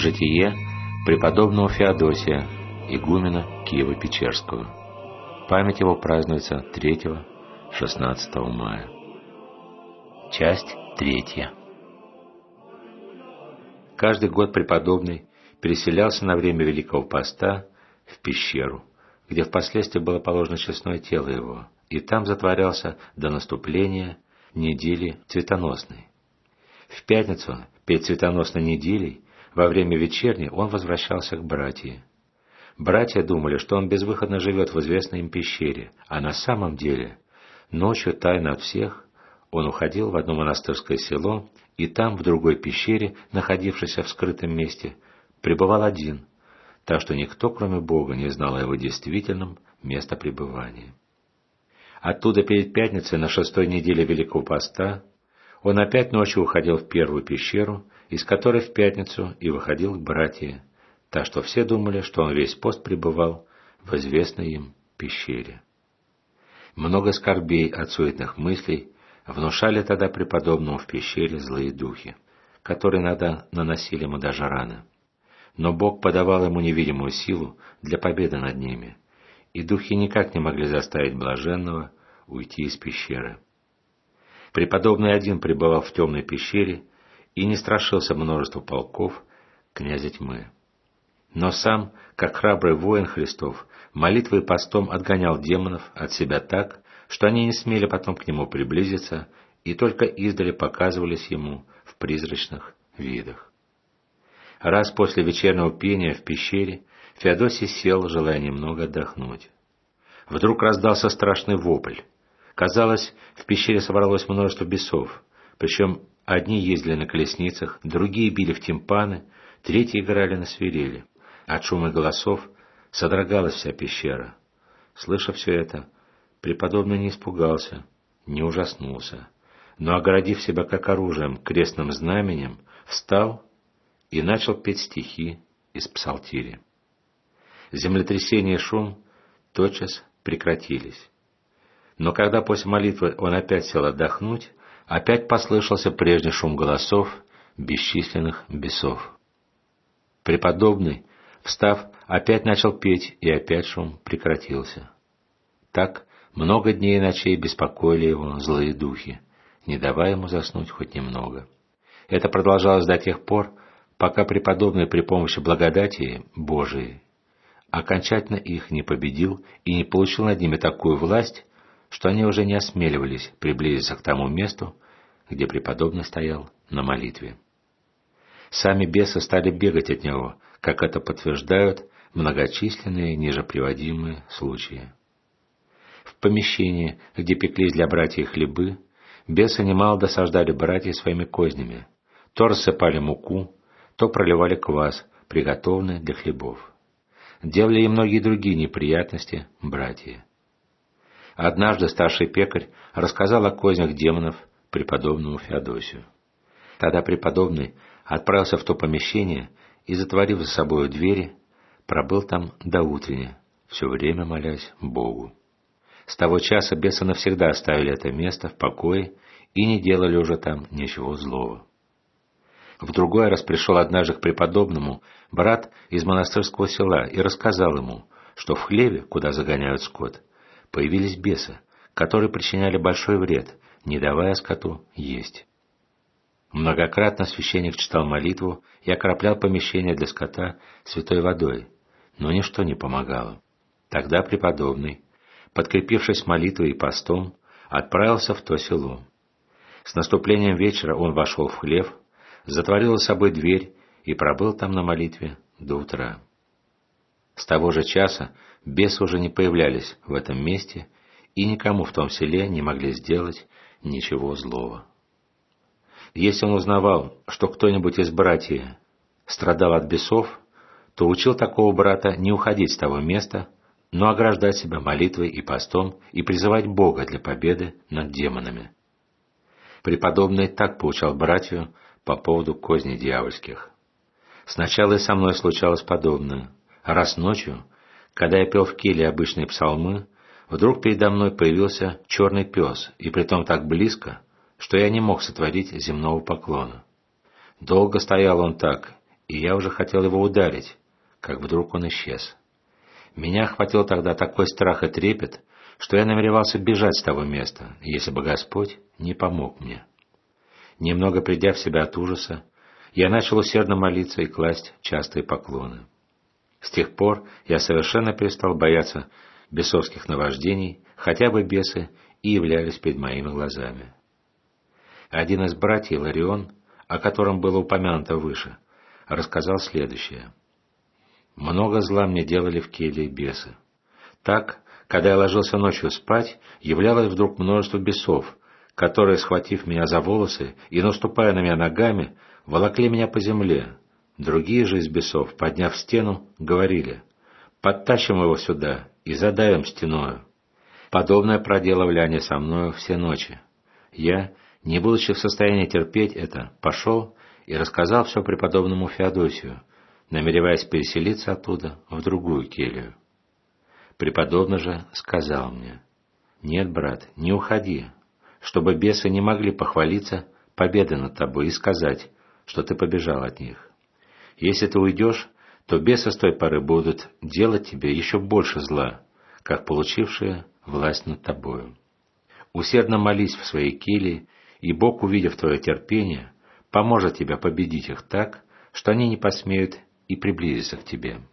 Житие преподобного Феодосия, игумена Киево-Печерского. Память его празднуется 3-16 мая. Часть 3. Каждый год преподобный переселялся на время Великого Поста в пещеру, где впоследствии было положено честное тело его, и там затворялся до наступления недели цветоносной. В пятницу перед цветоносной неделей, во время вечерней, он возвращался к братьям. Братья думали, что он безвыходно живет в известной им пещере, а на самом деле ночью тайно от всех он уходил в одно монастырское село, и там, в другой пещере, находившейся в скрытом месте, пребывал один, так что никто, кроме Бога, не знал о его действительном местопребывании. Оттуда перед пятницей на 6-й неделе Великого Поста он опять ночью уходил в первую пещеру, из которой в пятницу и выходил к братьям, так что все думали, что он весь пост пребывал в известной им пещере. Много скорбей от суетных мыслей внушали тогда преподобному в пещере злые духи, которые иногда наносили ему даже раны. Но Бог подавал ему невидимую силу для победы над ними, и духи никак не могли заставить блаженного уйти из пещеры. Преподобный один пребывал в темной пещере и не страшился множества полков князя тьмы. Но сам, как храбрый воин Христов, молитвой и постом отгонял демонов от себя так, что они не смели потом к нему приблизиться и только издали показывались ему в призрачных видах. Раз после вечернего пения в пещере Феодосий сел, желая немного отдохнуть. Вдруг раздался страшный вопль. Казалось, в пещере собралось множество бесов, причем одни ездили на колесницах, другие били в тимпаны, третьи играли на свирели. От шума голосов содрогалась вся пещера. Слыша все это, преподобный не испугался, не ужаснулся, но, огородив себя как оружием крестным знаменем, встал и начал петь стихи из псалтири. Землетрясение и шум тотчас прекратились. Но когда после молитвы он опять сел отдохнуть, опять послышался прежний шум голосов бесчисленных бесов. Преподобный, встав, опять начал петь, и опять шум прекратился. Так много дней и ночей беспокоили его злые духи, не давая ему заснуть хоть немного. Это продолжалось до тех пор, пока преподобный при помощи благодати Божией окончательно их не победил и не получил над ними такую власть, что они уже не осмеливались приблизиться к тому месту, где преподобный стоял на молитве. Сами бесы стали бегать от него, как это подтверждают многочисленные ниже приводимые случаи. В помещении, где пеклись для братьев хлебы, бесы немало досаждали братья своими кознями. То рассыпали муку, то проливали квас, приготовленный для хлебов. Делали и многие другие неприятности братья. Однажды старший пекарь рассказал о кознях демонов преподобному Феодосию. Тогда преподобный отправился в то помещение и, затворив за собою двери, пробыл там до утренни, все время молясь Богу. С того часа бесы навсегда оставили это место в покое и не делали уже там ничего злого. В другой раз пришел однажды к преподобному брат из монастырского села и рассказал ему, что в хлеве, куда загоняют скот, появились бесы, которые причиняли большой вред, не давая скоту есть. Многократно священник читал молитву и окроплял помещение для скота святой водой, но ничто не помогало. Тогда преподобный, подкрепившись молитвой и постом, отправился в то село. С наступлением вечера он вошел в хлев, затворил за собой дверь и пробыл там на молитве до утра. С того же часа бесы уже не появлялись в этом месте и никому в том селе не могли сделать ничего злого. Если он узнавал, что кто-нибудь из братьев страдал от бесов, то учил такого брата не уходить с того места, но ограждать себя молитвой и постом и призывать Бога для победы над демонами. Преподобный так поучал братью по поводу козней дьявольских. Сначала и со мной случалось подобное. Раз ночью, когда я пел в келье обычные псалмы, вдруг передо мной появился черный пес, и притом так близко, что я не мог сотворить земного поклона. Долго стоял он так, и я уже хотел его ударить, как вдруг он исчез. Меня охватил тогда такой страх и трепет, что я намеревался бежать с того места, если бы Господь не помог мне. Немного придя в себя от ужаса, я начал усердно молиться и класть частые поклоны. С тех пор я совершенно перестал бояться бесовских наваждений, хотя бы бесы и являлись перед моими глазами. Один из братьев, Иларион, о котором было упомянуто выше, рассказал следующее. «Много зла мне делали в келье бесы. Так, когда я ложился ночью спать, являлось вдруг множество бесов, которые, схватив меня за волосы и наступая на меня ногами, волокли меня по земле. Другие же из бесов, подняв стену, говорили: «Подтащим его сюда и задавим стеною». Подобное проделывали они со мною все ночи. Я, не будучи в состоянии терпеть это, пошел и рассказал все преподобному Феодосию, намереваясь переселиться оттуда в другую келью. Преподобный же сказал мне: «Нет, брат, не уходи, чтобы бесы не могли похвалиться победой над тобой и сказать, что ты побежал от них. Если ты уйдешь, то бесы с той поры будут делать тебе еще больше зла, как получившие власть над тобою. Усердно молись в своей келье, и Бог, увидев твое терпение, поможет тебе победить их так, что они не посмеют и приблизиться к тебе».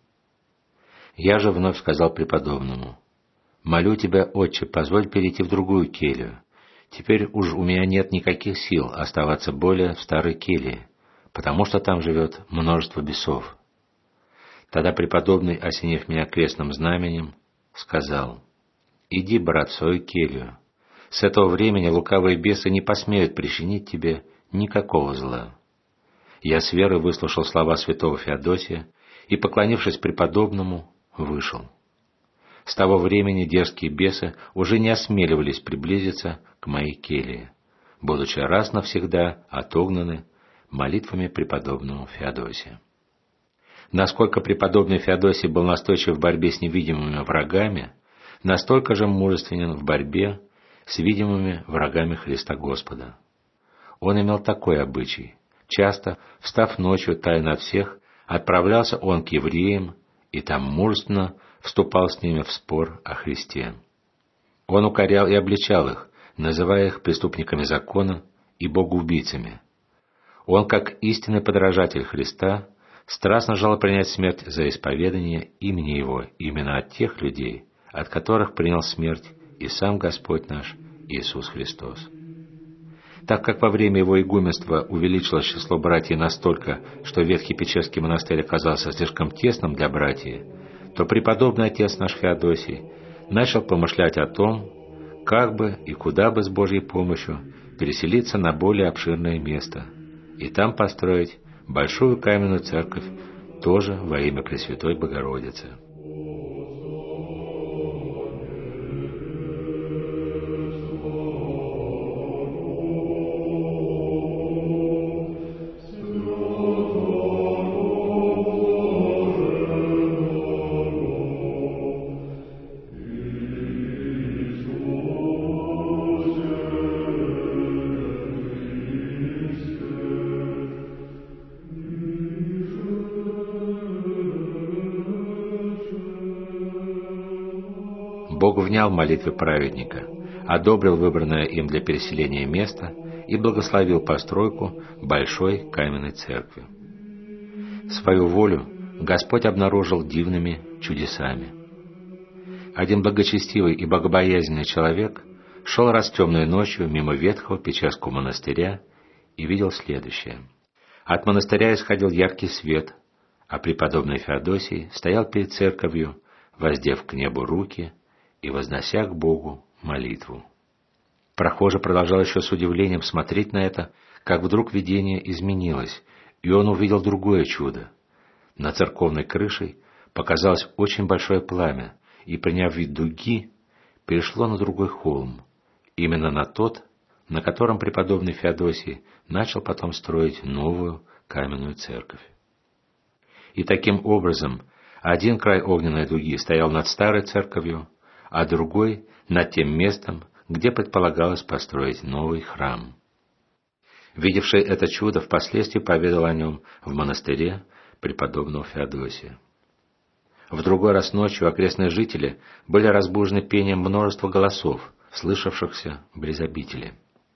Я же вновь сказал преподобному: «Молю тебя, отче, позволь перейти в другую келью. Теперь уж у меня нет никаких сил оставаться более в старой келье, потому что там живет множество бесов». Тогда преподобный, осенив меня крестным знаменем, сказал: «Иди, брат, в свою келью. С этого времени лукавые бесы не посмеют причинить тебе никакого зла». Я с верой выслушал слова святого Феодосия и, поклонившись преподобному, вышел. С того времени дерзкие бесы уже не осмеливались приблизиться к моей келье, будучи раз навсегда отогнаны молитвами преподобного Феодосия. Насколько преподобный Феодосий был настойчив в борьбе с невидимыми врагами, настолько же мужественен в борьбе с видимыми врагами Христа Господа. Он имел такой обычай: часто, встав ночью тайно от всех, отправлялся он к евреям и там мужественно вступал с ними в спор о Христе. Он укорял и обличал их, называя их преступниками закона и богоубийцами. Он, как истинный подражатель Христа, страстно желал принять смерть за исповедание имени Его именно от тех людей, от которых принял смерть и сам Господь наш Иисус Христос. Так как во время его игуменства увеличилось число братьев настолько, что Ветхий Печерский монастырь оказался слишком тесным для братьев, то преподобный отец наш Феодосий начал помышлять о том, как бы и куда бы с Божьей помощью переселиться на более обширное место и там построить большую каменную церковь, тоже во имя Пресвятой Богородицы. Бог внял молитвы праведника, одобрил выбранное им для переселения место и благословил постройку большой каменной церкви. Свою волю Господь обнаружил дивными чудесами. Один благочестивый и богобоязненный человек шел раз темной ночью мимо ветхого Печерского монастыря и видел следующее. От монастыря исходил яркий свет, а преподобный Феодосий стоял перед церковью, воздев к небу руки и вознося к Богу молитву. Прохожий продолжал еще с удивлением смотреть на это, как вдруг видение изменилось, и он увидел другое чудо. На церковной крыше показалось очень большое пламя, и, приняв вид дуги, перешло на другой холм, именно на тот, на котором преподобный Феодосий начал потом строить новую каменную церковь. И таким образом один край огненной дуги стоял над старой церковью, а другой — над тем местом, где предполагалось построить новый храм. Видевший это чудо впоследствии поведал о нем в монастыре преподобного Феодосия. В другой раз ночью окрестные жители были разбужены пением множества голосов, слышавшихся близ обители.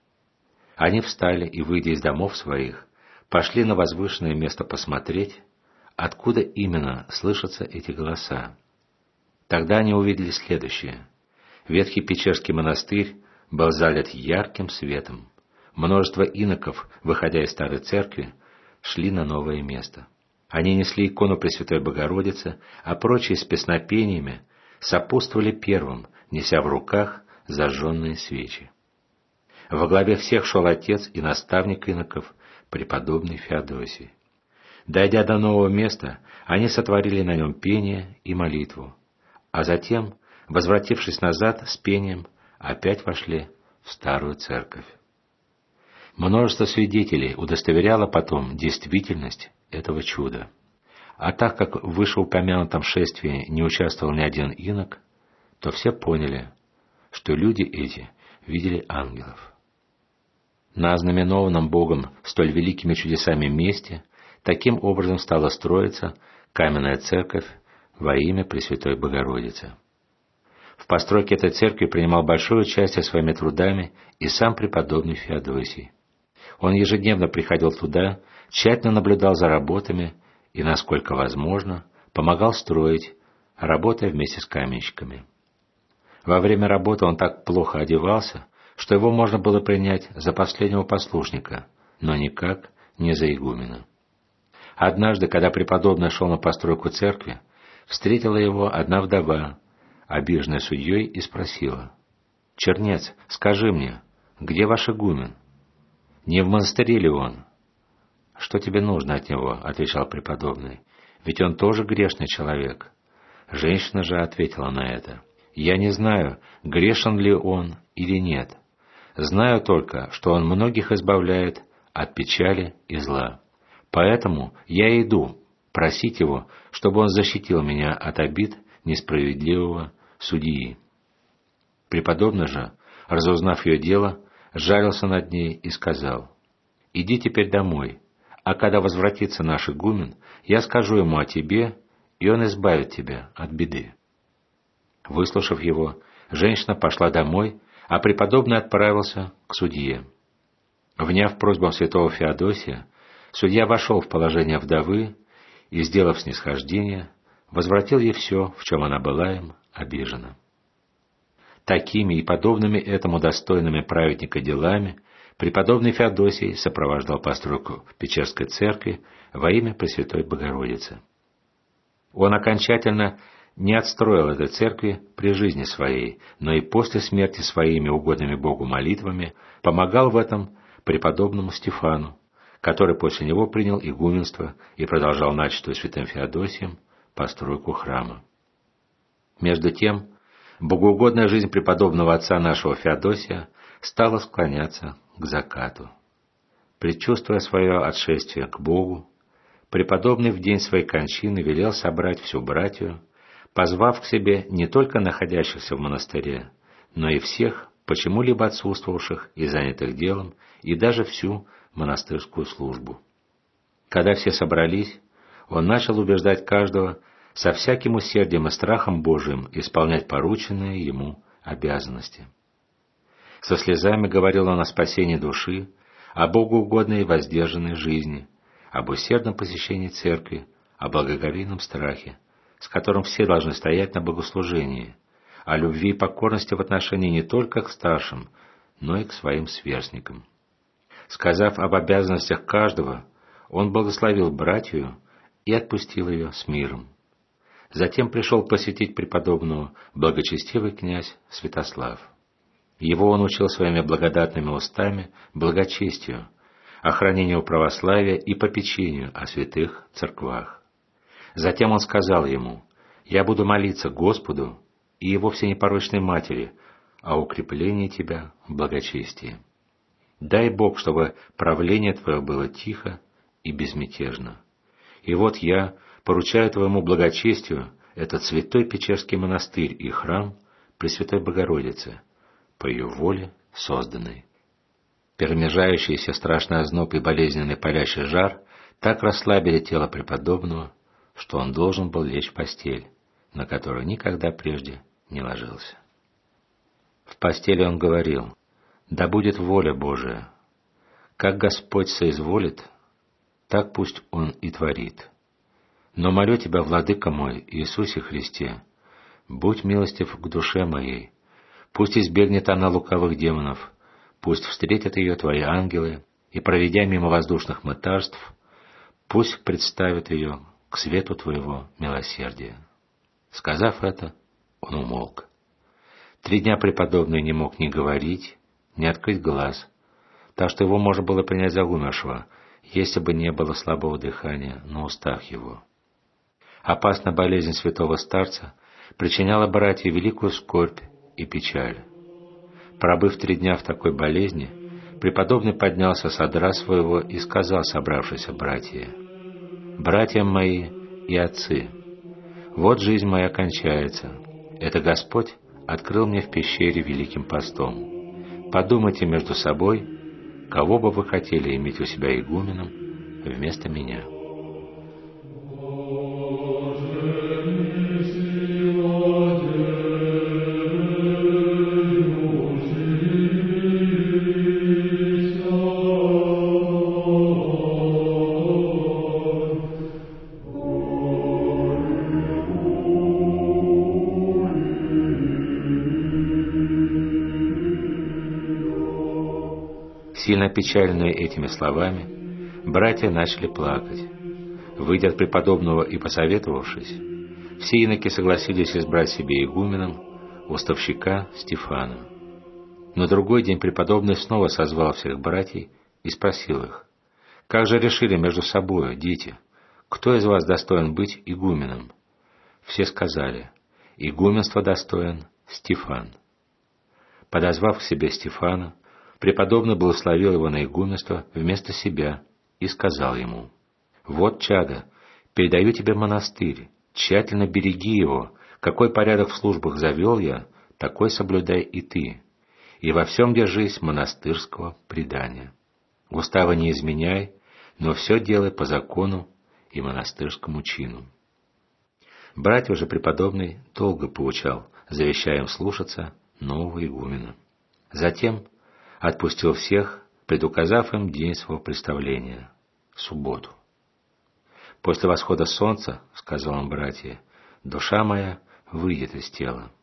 Они встали и, выйдя из домов своих, пошли на возвышенное место посмотреть, откуда именно слышатся эти голоса. Тогда они увидели следующее. Ветхий Печерский монастырь был залит ярким светом. Множество иноков, выходя из старой церкви, шли на новое место. Они несли икону Пресвятой Богородицы, а прочие с песнопениями сопутствовали первым, неся в руках зажженные свечи. Во главе всех шел отец и наставник иноков, преподобный Феодосий. Дойдя до нового места, они сотворили на нем пение и молитву, а затем, возвратившись назад с пением, опять вошли в старую церковь. Множество свидетелей удостоверяло потом действительность этого чуда. А так как в вышеупомянутом шествии не участвовал ни один инок, то все поняли, что люди эти видели ангелов. На ознаменованном Богом столь великими чудесами месте таким образом стала строиться каменная церковь во имя Пресвятой Богородицы. В постройке этой церкви принимал большое участие своими трудами и сам преподобный Феодосий. Он ежедневно приходил туда, тщательно наблюдал за работами и, насколько возможно, помогал строить, работая вместе с каменщиками. Во время работы он так плохо одевался, что его можно было принять за последнего послушника, но никак не за игумена. Однажды, когда преподобный шел на постройку церкви, встретила его одна вдова, обиженная судьей, и спросила: «Чернец, скажи мне, где ваш игумен? Не в монастыре ли он?» «Что тебе нужно от него?» — отвечал преподобный. «Ведь он тоже грешный человек». Женщина же ответила на это: «Я не знаю, грешен ли он или нет. Знаю только, что он многих избавляет от печали и зла. Поэтому я иду просить его, чтобы он защитил меня от обид несправедливого судьи». Преподобный же, разузнав ее дело, жалился над ней и сказал: «Иди теперь домой, а когда возвратится наш игумен, я скажу ему о тебе, и он избавит тебя от беды». Выслушав его, женщина пошла домой, а преподобный отправился к судье. Вняв просьбам святого Феодосия, судья вошел в положение вдовы и, сделав снисхождение, возвратил ей все, в чем она была им обижена. Такими и подобными этому достойными праведника делами преподобный Феодосий сопровождал постройку Печерской церкви во имя Пресвятой Богородицы. Он окончательно не отстроил этой церкви при жизни своей, но и после смерти своими угодными Богу молитвами помогал в этом преподобному Стефану, который после него принял игуменство и продолжал начатую святым Феодосием постройку храма. Между тем, богоугодная жизнь преподобного отца нашего Феодосия стала склоняться к закату. Предчувствуя свое отшествие к Богу, преподобный в день своей кончины велел собрать всю братью, позвав к себе не только находящихся в монастыре, но и всех, почему-либо отсутствовавших и занятых делом, и даже всю монастырскую службу. Когда все собрались, он начал убеждать каждого со всяким усердием и страхом Божиим исполнять порученные ему обязанности. Со слезами говорил он о спасении души, о богоугодной и воздержанной жизни, об усердном посещении церкви, о благоговейном страхе, с которым все должны стоять на богослужении, о любви и покорности в отношении не только к старшим, но и к своим сверстникам. Сказав об обязанностях каждого, он благословил братью и отпустил ее с миром. Затем пришел посетить преподобного благочестивый князь Святослав. Его он учил своими благодатными устами благочестию, охранению православия и попечению о святых церквах. Затем он сказал ему: «Я буду молиться Господу и Его всенепорочной Матери о укреплении тебя в благочестии. Дай Бог, чтобы правление твое было тихо и безмятежно. И вот я поручаю твоему благочестию этот святой Печерский монастырь и храм Пресвятой Богородицы, по ее воле созданный». Перемежающийся страшный озноб и болезненный палящий жар Так расслабили тело преподобного, что он должен был лечь в постель, на которую никогда прежде не ложился. В постели он говорил: «Да будет воля Божия. Как Господь соизволит, так пусть Он и творит. Но молю Тебя, Владыка мой, Иисусе Христе, будь милостив к душе моей, пусть избегнет она лукавых демонов, пусть встретят ее Твои ангелы, и, проведя мимо воздушных мытарств, пусть представят ее к свету Твоего милосердия». Сказав это, он умолк. 3 дня преподобный не мог ни говорить, ни открыть глаз, так что его можно было принять за умершего, если бы не было слабого дыхания на устах его. Опасная болезнь святого старца причиняла братьям великую скорбь и печаль. Пробыв 3 дня в такой болезни, преподобный поднялся с одра своего и сказал собравшимся братьям: «Братья мои и отцы, вот жизнь моя кончается. Это Господь открыл мне в пещере великим постом. Подумайте между собой, кого бы вы хотели иметь у себя игуменом вместо меня». Сильно опечаленные этими словами, братья начали плакать. Выйдя от преподобного и посоветовавшись, все иноки согласились избрать себе игуменом уставщика Стефана. На другой день преподобный снова созвал всех братьев и спросил их: «Как же решили между собою, дети, кто из вас достоин быть игуменом?» Все сказали: «Игуменство достоин Стефан». Подозвав к себе Стефана, преподобный благословил его на игуменство вместо себя и сказал ему: «Вот, чадо, передаю тебе монастырь, тщательно береги его, какой порядок в службах завел я, такой соблюдай и ты, и во всем держись монастырского предания. Устава не изменяй, но все делай по закону и монастырскому чину». Братьев же преподобный долго поучал, завещая им слушаться нового игумена. Затем отпустил всех, предуказав им день своего представления — субботу. «После восхода солнца, — сказал он братья, — душа моя выйдет из тела».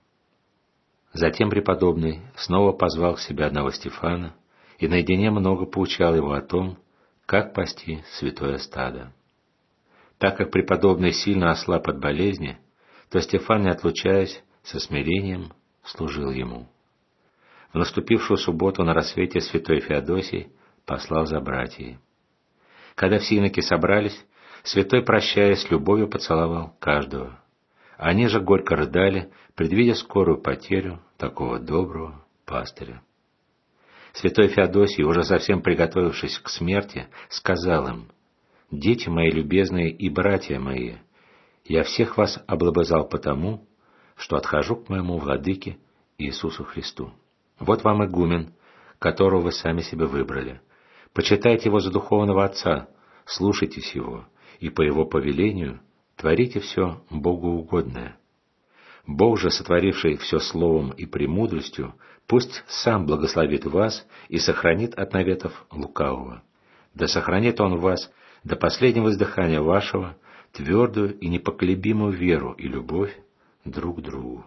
Затем преподобный снова позвал к себе одного Стефана и наедине много поучал его о том, как пасти святое стадо. Так как преподобный сильно ослаб от болезни, то Стефан, не отлучаясь, со смирением служил ему. В наступившую субботу на рассвете святой Феодосий послал за братьями. Когда все иноки собрались, святой, прощаясь, с любовью поцеловал каждого. Они же горько рыдали, предвидя скорую потерю такого доброго пастыря. Святой Феодосий, уже совсем приготовившись к смерти, сказал им: «Дети мои любезные и братья мои, я всех вас облобызал потому, что отхожу к моему владыке Иисусу Христу. Вот вам игумен, которого вы сами себе выбрали. Почитайте его за духовного отца, слушайтесь его, и по его повелению творите все богоугодное. Бог же, сотворивший все словом и премудростью, пусть сам благословит вас и сохранит от наветов лукавого. Да сохранит он вас до последнего издыхания вашего твердую и непоколебимую веру и любовь друг к другу.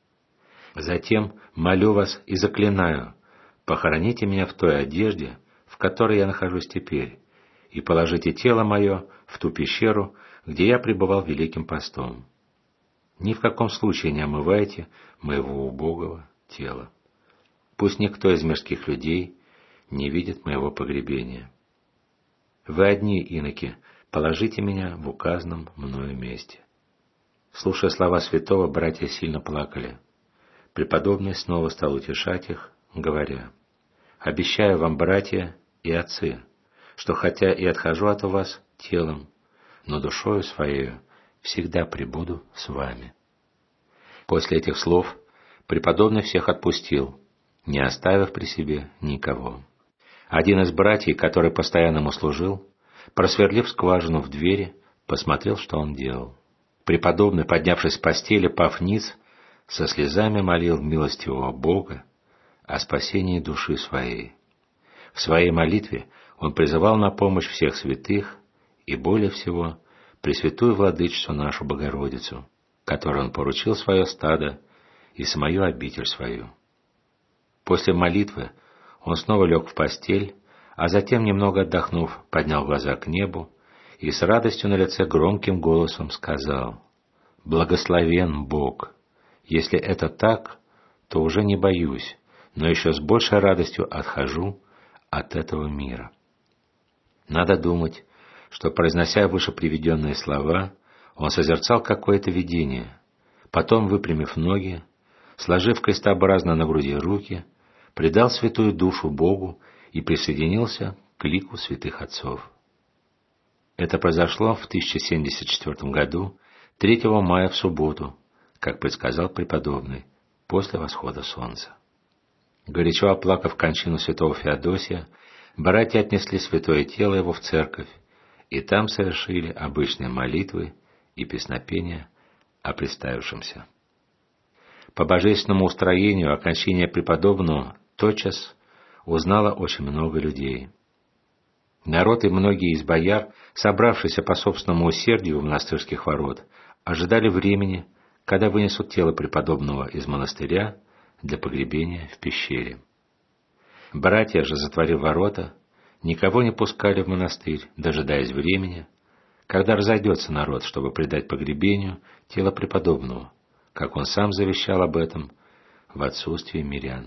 Затем молю вас и заклинаю, похороните меня в той одежде, в которой я нахожусь теперь, и положите тело мое в ту пещеру, где я пребывал великим постом. Ни в каком случае не омывайте моего убогого тела. Пусть никто из мирских людей не видит моего погребения. Вы одни, иноки, положите меня в указанном мною месте». Слушая слова святого, братья сильно плакали. Преподобный снова стал утешать их, говоря: «Обещаю вам, братья и отцы, что хотя и отхожу от вас телом, но душою своею всегда пребуду с вами». После этих слов преподобный всех отпустил, не оставив при себе никого. Один из братьев, который постоянно ему служил, просверлив скважину в двери, посмотрел, что он делал. Преподобный, поднявшись с постели, пав ниц, со слезами молил милостивого Бога о спасении души своей. В своей молитве он призывал на помощь всех святых и, более всего, Пресвятую Владычицу нашу Богородицу, которой он поручил свое стадо и самую обитель свою. После молитвы он снова лег в постель, а затем, немного отдохнув, поднял глаза к небу и с радостью на лице громким голосом сказал: «Благословен Бог! Если это так, то уже не боюсь, но еще с большей радостью отхожу от этого мира». Надо думать, что, произнося выше приведенные слова, он созерцал какое-то видение, потом, выпрямив ноги, сложив крестообразно на груди руки, предал святую душу Богу и присоединился к лику святых отцов. Это произошло в 1074 году, 3 мая в субботу, как предсказал преподобный, после восхода солнца. Горячо оплакав кончину святого Феодосия, братья отнесли святое тело его в церковь, и там совершили обычные молитвы и песнопения о представившемся. По божественному устроению о кончине преподобного тотчас узнало очень много людей. Народ и многие из бояр, собравшиеся по собственному усердию у монастырских ворот, ожидали времени, когда вынесут тело преподобного из монастыря для погребения в пещере. Братья же, затворив ворота, никого не пускали в монастырь, дожидаясь времени, когда разойдется народ, чтобы предать погребению тело преподобного, как он сам завещал об этом в отсутствии мирян.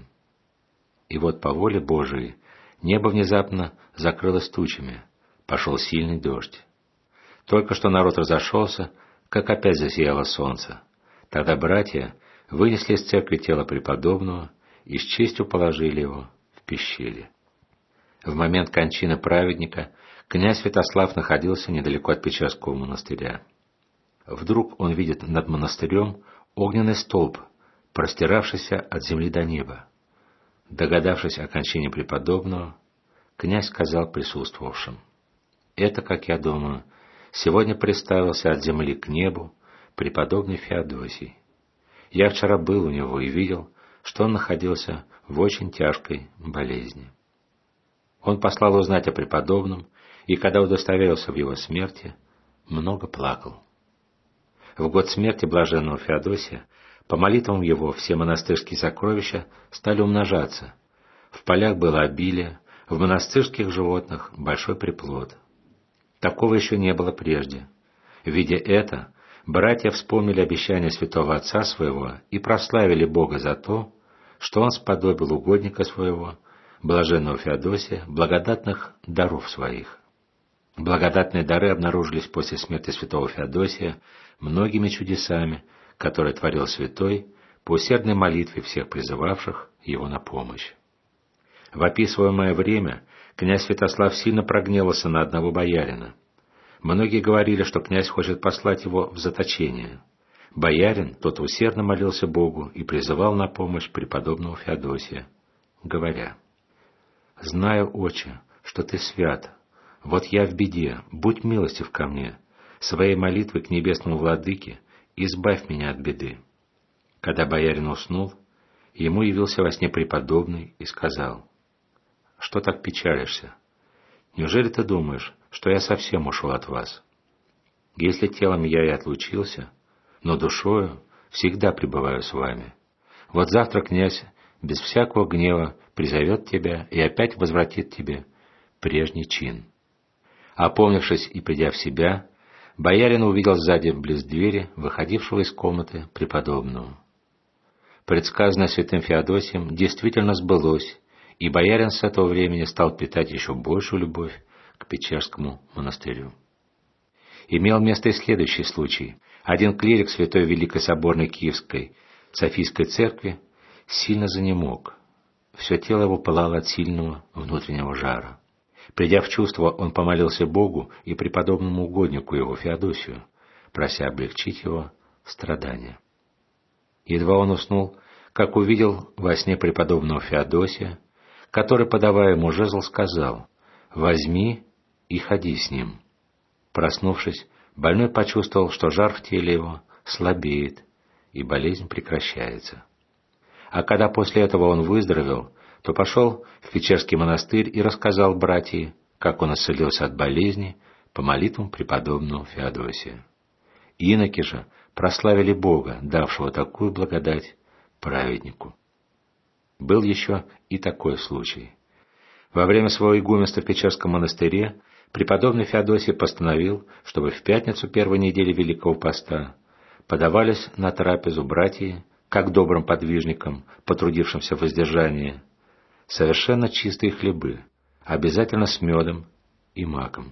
И вот по воле Божией небо внезапно закрылось тучами, пошел сильный дождь. Только что народ разошелся, как опять засияло солнце. Тогда братья вынесли из церкви тело преподобного и с честью положили его в пещере. В момент кончины праведника князь Святослав находился недалеко от Печерского монастыря. Вдруг он видит над монастырем огненный столб, простиравшийся от земли до неба. Догадавшись о кончине преподобного, князь сказал присутствовавшим: «Это, как я думаю, сегодня приставился от земли к небу преподобный Феодосий. Я вчера был у него и видел, что он находился в очень тяжкой болезни». Он послал узнать о преподобном, и когда удостоверился в его смерти, много плакал. В год смерти блаженного Феодосия по молитвам его все монастырские сокровища стали умножаться. В полях было обилие, в монастырских животных большой приплод. Такого еще не было прежде. Видя это, братья вспомнили обещание святого отца своего и прославили Бога за то, что он сподобил угодника своего, блаженного Феодосия, благодатных даров своих. Благодатные дары обнаружились после смерти святого Феодосия многими чудесами, которые творил святой по усердной молитве всех призывавших его на помощь. В описываемое время князь Святослав сильно прогневался на одного боярина. Многие говорили, что князь хочет послать его в заточение. Боярин, тот усердно молился Богу и призывал на помощь преподобного Феодосия, говоря: «Знаю, Отче, что ты свят. Вот я в беде, будь милостив ко мне. Своей молитвой к небесному владыке избавь меня от беды». Когда боярин уснул, ему явился во сне преподобный и сказал: «Что так печалишься? Неужели ты думаешь, что я совсем ушел от вас? Если телом я и отлучился, но душою всегда пребываю с вами. Вот завтра князь без всякого гнева призовет тебя и опять возвратит тебе прежний чин». Опомнившись и придя в себя, боярин увидел сзади близ двери выходившего из комнаты преподобного. Предсказанное святым Феодосием действительно сбылось, и боярин с этого времени стал питать еще большую любовь к Печерскому монастырю. Имел место и следующий случай. Один клирик Святой Великой Соборной Киевской Софийской Церкви сильно занемог. Все тело его пылало от сильного внутреннего жара. Придя в чувство, он помолился Богу и преподобному угоднику его Феодосию, прося облегчить его страдания. Едва он уснул, как увидел во сне преподобного Феодосия, который, подавая ему жезл, сказал: «Возьми и ходи с ним». Проснувшись, больной почувствовал, что жар в теле его слабеет, и болезнь прекращается. А когда после этого он выздоровел, то пошел в Печерский монастырь и рассказал братьям, как он исцелился от болезни по молитвам преподобного Феодосия. Иноки же прославили Бога, давшего такую благодать праведнику. Был еще и такой случай. Во время своего игуменства в Печерском монастыре преподобный Феодосий постановил, чтобы в пятницу первой недели Великого Поста подавались на трапезу братья, как добрым подвижникам, потрудившимся в воздержании, совершенно чистые хлебы, обязательно с медом и маком.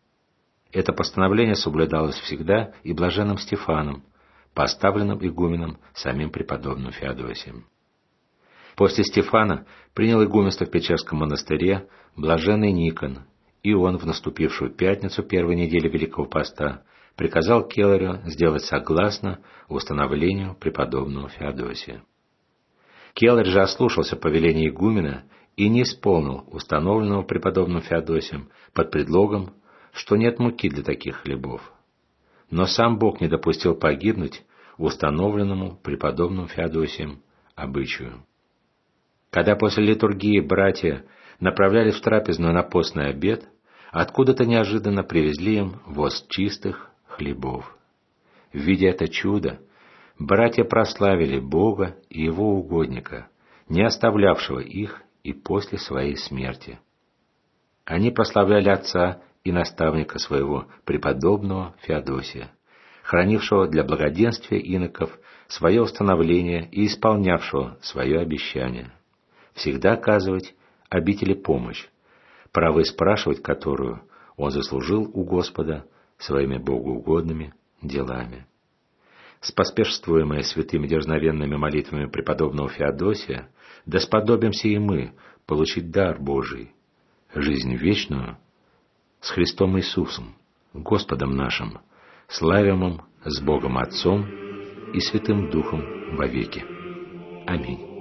Это постановление соблюдалось всегда и блаженным Стефаном, поставленным игуменом самим преподобным Феодосием. После Стефана принял игуменство в Печерском монастыре блаженный Никон, и он в наступившую пятницу первой недели Великого Поста приказал келарю сделать согласно установлению преподобного Феодосия. Келарь же ослушался повеления игумена и не исполнил установленного преподобным Феодосием под предлогом, что нет муки для таких хлебов. Но сам Бог не допустил погибнуть установленному преподобным Феодосием обычаю. Когда после литургии братья направлялись в трапезную на постный обед, откуда-то неожиданно привезли им воз чистых хлебов. Видя это чудо, братья прославили Бога и Его угодника, не оставлявшего их и после своей смерти. Они прославляли отца и наставника своего, преподобного Феодосия, хранившего для благоденствия иноков свое установление и исполнявшего свое обещание всегда оказывать обители помощь, право спрашивать которую он заслужил у Господа своими богоугодными делами. Споспешствуемые святыми дерзновенными молитвами преподобного Феодосия, да сподобимся и мы получить дар Божий, жизнь вечную с Христом Иисусом, Господом нашим, славимым с Богом Отцом и Святым Духом вовеки. Аминь.